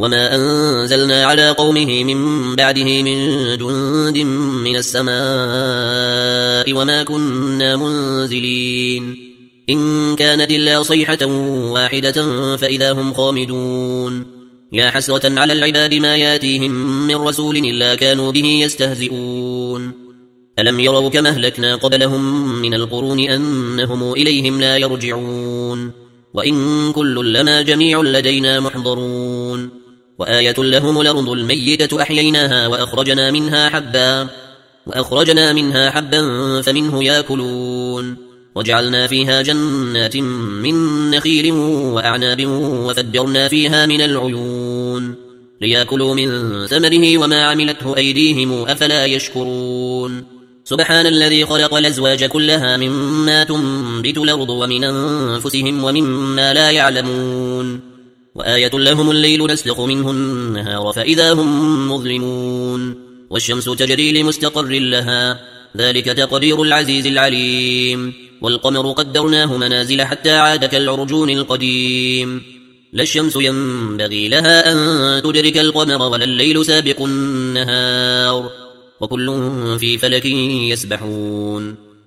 وما أنزلنا على قومه من بعده من جند من السماء وما كنا منزلين إن كانت إلا صيحة واحدة فإذا هم خامدون يا حسرة على العباد ما ياتيهم من رسول إلا كانوا به يستهزئون ألم يروا كما أهلكنا قبلهم من القرون أنهم إليهم لا يرجعون وإن كل لما جميع لدينا محضرون وآية لهم الأرض الميتة أحييناها وأخرجنا منها حبا فمنه يأكلون وجعلنا فيها جنات من نخيل وأعناب وفجرنا فيها من العيون ليأكلوا من ثمره وما عملته أيديهم أفلا يشكرون سبحان الذي خلق الأزواج كلها مما تنبت الأرض ومن أنفسهم ومما لا يعلمون وآية لهم الليل نسلخ منه النهار فإذا هم مظلمون والشمس تجري لمستقر لها ذلك تقدير العزيز العليم والقمر قدرناه منازل حتى عاد كالعرجون القديم لا الشمس ينبغي لها أن تدرك القمر ولا الليل سابق النهار وكل في فلك يسبحون